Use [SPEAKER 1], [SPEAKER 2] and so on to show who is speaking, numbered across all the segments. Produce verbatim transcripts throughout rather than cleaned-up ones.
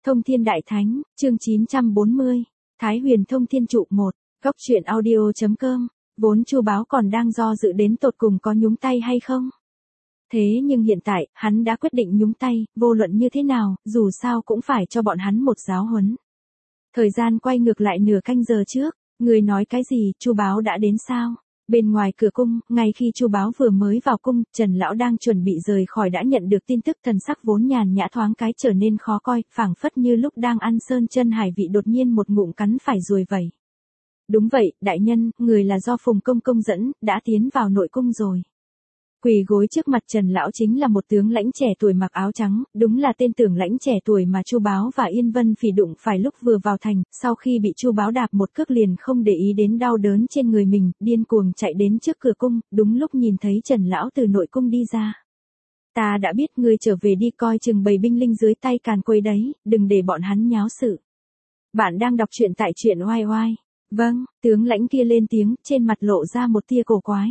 [SPEAKER 1] Thông Thiên Đại Thánh, chương chín trăm bốn mươi, Thái Huyền Thông Thiên Trụ một, Góc truyện audio.com, vốn Chu Báo còn đang do dự đến tột cùng có nhúng tay hay không. Thế nhưng hiện tại, hắn đã quyết định nhúng tay, vô luận như thế nào, dù sao cũng phải cho bọn hắn một giáo huấn. Thời gian quay ngược lại nửa canh giờ trước, người nói cái gì, Chu Báo đã đến sao? Bên ngoài cửa cung, ngay khi Chu Báo vừa mới vào cung, Trần lão đang chuẩn bị rời khỏi đã nhận được tin tức, thần sắc vốn nhàn nhã thoáng cái trở nên khó coi, phảng phất như lúc đang ăn sơn chân hải vị đột nhiên một ngụm cắn phải ruồi vậy. Đúng vậy, đại nhân, người là do Phùng công công dẫn, đã tiến vào nội cung rồi. Quỳ gối trước mặt Trần lão chính là một tướng lãnh trẻ tuổi mặc áo trắng, đúng là tên tướng lãnh trẻ tuổi mà Chu Báo và Yên Vân Phỉ đụng phải lúc vừa vào thành, sau khi bị Chu Báo đạp một cước liền không để ý đến đau đớn trên người mình, điên cuồng chạy đến trước cửa cung, đúng lúc nhìn thấy Trần lão từ nội cung đi ra. Ta đã biết ngươi trở về đi, coi chừng bầy binh linh dưới tay càn quấy đấy, đừng để bọn hắn nháo sự. Bạn đang đọc truyện tại truyện oai oai. Vâng, tướng lãnh kia lên tiếng, trên mặt lộ ra một tia cổ quái.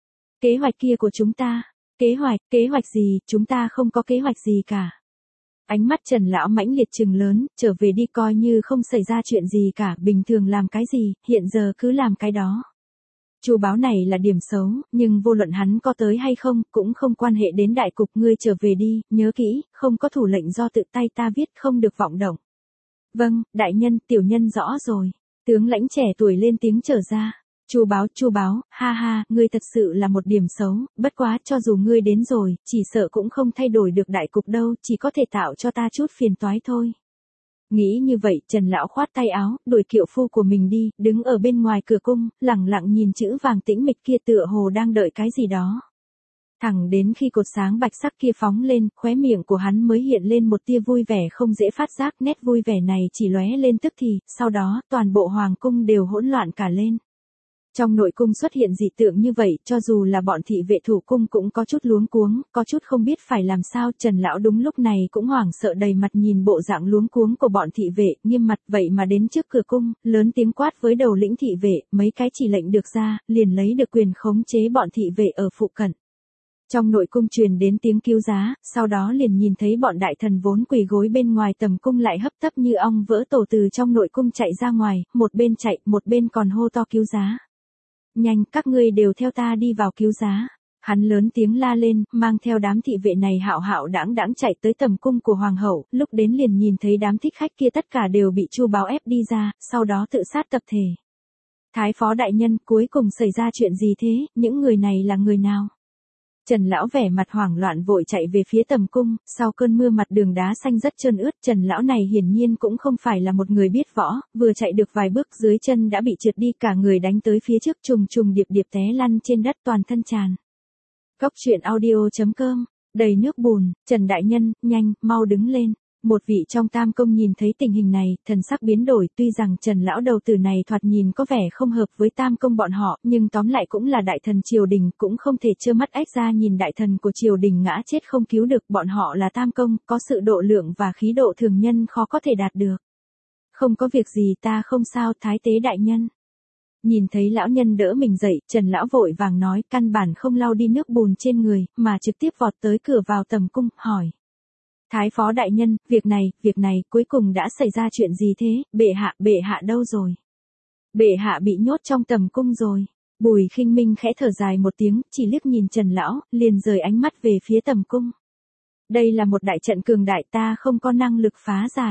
[SPEAKER 1] Kế hoạch kia của chúng ta, kế hoạch, kế hoạch gì, chúng ta không có kế hoạch gì cả. Ánh mắt Trần lão mãnh liệt trừng lớn, trở về đi coi như không xảy ra chuyện gì cả, bình thường làm cái gì, hiện giờ cứ làm cái đó. Chu Báo này là điểm xấu, nhưng vô luận hắn có tới hay không, cũng không quan hệ đến đại cục, ngươi trở về đi, nhớ kỹ, không có thủ lệnh do tự tay ta viết, không được vọng động. Vâng, đại nhân, tiểu nhân rõ rồi. Tướng lãnh trẻ tuổi lên tiếng trở ra. Chu Báo, Chu Báo, ha ha, ngươi thật sự là một điểm xấu, bất quá cho dù ngươi đến rồi, chỉ sợ cũng không thay đổi được đại cục đâu, chỉ có thể tạo cho ta chút phiền toái thôi. Nghĩ như vậy, Trần lão khoát tay áo, đuổi kiệu phu của mình đi, đứng ở bên ngoài cửa cung, lẳng lặng nhìn chữ vàng tĩnh mịch kia tựa hồ đang đợi cái gì đó. Thẳng đến khi cột sáng bạch sắc kia phóng lên, khóe miệng của hắn mới hiện lên một tia vui vẻ không dễ phát giác, nét vui vẻ này chỉ lóe lên tức thì, sau đó, toàn bộ hoàng cung đều hỗn loạn cả lên. Trong nội cung xuất hiện dị tượng như vậy, cho dù là bọn thị vệ thủ cung cũng có chút luống cuống, có chút không biết phải làm sao, Trần lão đúng lúc này cũng hoảng sợ đầy mặt nhìn bộ dạng luống cuống của bọn thị vệ, nghiêm mặt vậy mà đến trước cửa cung, lớn tiếng quát với đầu lĩnh thị vệ, mấy cái chỉ lệnh được ra, liền lấy được quyền khống chế bọn thị vệ ở phụ cận. Trong nội cung truyền đến tiếng cứu giá, sau đó liền nhìn thấy bọn đại thần vốn quỳ gối bên ngoài tầm cung lại hấp tấp như ong vỡ tổ từ trong nội cung chạy ra ngoài, một bên chạy, một bên còn hô to cứu giá. Nhanh, các ngươi đều theo ta đi vào cứu giá. Hắn lớn tiếng la lên, mang theo đám thị vệ này hạo hạo đãng đãng chạy tới tầm cung của hoàng hậu, lúc đến liền nhìn thấy đám thích khách kia tất cả đều bị Chu Báo ép đi ra, sau đó tự sát tập thể. Thái phó đại nhân, cuối cùng xảy ra chuyện gì thế, những người này là người nào? Trần lão vẻ mặt hoảng loạn vội chạy về phía tầm cung, sau cơn mưa mặt đường đá xanh rất trơn ướt, Trần lão này hiển nhiên cũng không phải là một người biết võ, vừa chạy được vài bước dưới chân đã bị trượt đi, cả người đánh tới phía trước trùng trùng điệp điệp té lăn trên đất toàn thân tràn. Góc truyện audio.com, đầy nước bùn, Trần đại nhân, nhanh, mau đứng lên. Một vị trong tam công nhìn thấy tình hình này, thần sắc biến đổi, tuy rằng Trần lão đầu tử này thoạt nhìn có vẻ không hợp với tam công bọn họ, nhưng tóm lại cũng là đại thần triều đình, cũng không thể trơ mắt ếch ra nhìn đại thần của triều đình ngã chết không cứu được, bọn họ là tam công, có sự độ lượng và khí độ thường nhân khó có thể đạt được. Không có việc gì, ta không sao, thái tế đại nhân. Nhìn thấy lão nhân đỡ mình dậy, Trần lão vội vàng nói, căn bản không lau đi nước bùn trên người, mà trực tiếp vọt tới cửa vào tầm cung, hỏi. Thái phó đại nhân, việc này, việc này, cuối cùng đã xảy ra chuyện gì thế, bệ hạ, bệ hạ đâu rồi? Bệ hạ bị nhốt trong tầm cung rồi. Bùi Khinh Minh khẽ thở dài một tiếng, chỉ liếc nhìn Trần lão, liền rời ánh mắt về phía tầm cung. Đây là một đại trận cường đại, ta không có năng lực phá giải.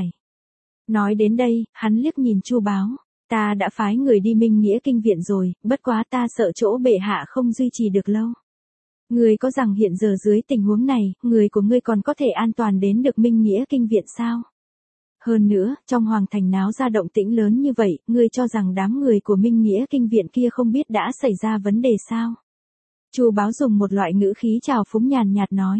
[SPEAKER 1] Nói đến đây, hắn liếc nhìn Chu Báo, ta đã phái người đi Minh Nghĩa Kinh viện rồi, bất quá ta sợ chỗ bệ hạ không duy trì được lâu. Ngươi có rằng hiện giờ dưới tình huống này, người của ngươi còn có thể an toàn đến được Minh Nghĩa Kinh viện sao? Hơn nữa, trong hoàng thành náo ra động tĩnh lớn như vậy, ngươi cho rằng đám người của Minh Nghĩa Kinh viện kia không biết đã xảy ra vấn đề sao? Chu Báo dùng một loại ngữ khí trào phúng nhàn nhạt nói.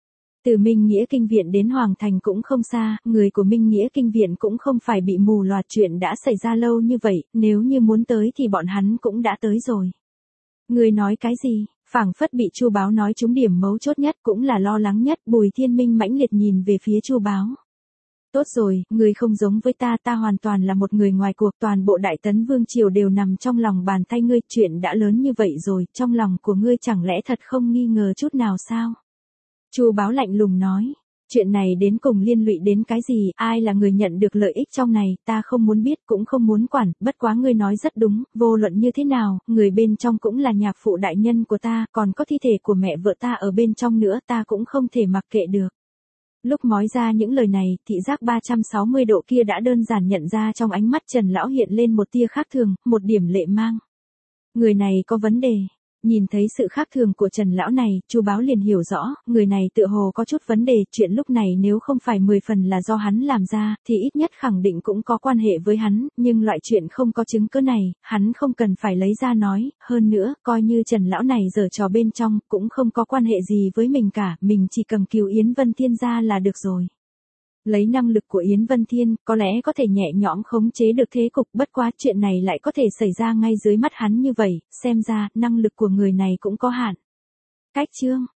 [SPEAKER 1] Từ Minh Nghĩa Kinh viện đến hoàng thành cũng không xa, người của Minh Nghĩa Kinh viện cũng không phải bị mù loạt, chuyện đã xảy ra lâu như vậy, nếu như muốn tới thì bọn hắn cũng đã tới rồi. Ngươi nói cái gì? Phảng phất bị Chu Báo nói trúng điểm mấu chốt nhất, cũng là lo lắng nhất, Bùi Thiên Minh mãnh liệt nhìn về phía Chu Báo. Tốt rồi, người không giống với ta, ta hoàn toàn là một người ngoài cuộc, toàn bộ Đại Tấn Vương triều đều nằm trong lòng bàn tay ngươi, chuyện đã lớn như vậy rồi, trong lòng của ngươi chẳng lẽ thật không nghi ngờ chút nào sao? Chu Báo lạnh lùng nói. Chuyện này đến cùng liên lụy đến cái gì, ai là người nhận được lợi ích trong này, ta không muốn biết cũng không muốn quản, bất quá ngươi nói rất đúng, vô luận như thế nào, người bên trong cũng là nhạc phụ đại nhân của ta, còn có thi thể của mẹ vợ ta ở bên trong nữa, ta cũng không thể mặc kệ được. Lúc nói ra những lời này, thị giác ba trăm sáu mươi độ kia đã đơn giản nhận ra trong ánh mắt Trần Lão hiện lên một tia khác thường, một điểm lệ mang. Người này có vấn đề. Nhìn thấy sự khác thường của Trần Lão này, Chu Báo liền hiểu rõ, người này tựa hồ có chút vấn đề, chuyện lúc này nếu không phải mười phần là do hắn làm ra, thì ít nhất khẳng định cũng có quan hệ với hắn, nhưng loại chuyện không có chứng cứ này, hắn không cần phải lấy ra nói, hơn nữa, coi như Trần Lão này giở trò bên trong, cũng không có quan hệ gì với mình cả, mình chỉ cầm cứu Yến Vân Thiên ra là được rồi. Lấy năng lực của Yến Vân Thiên, có lẽ có thể nhẹ nhõm khống chế được thế cục, bất quá chuyện này lại có thể xảy ra ngay dưới mắt hắn như vậy, xem ra, năng lực của người này cũng có hạn. Cách chương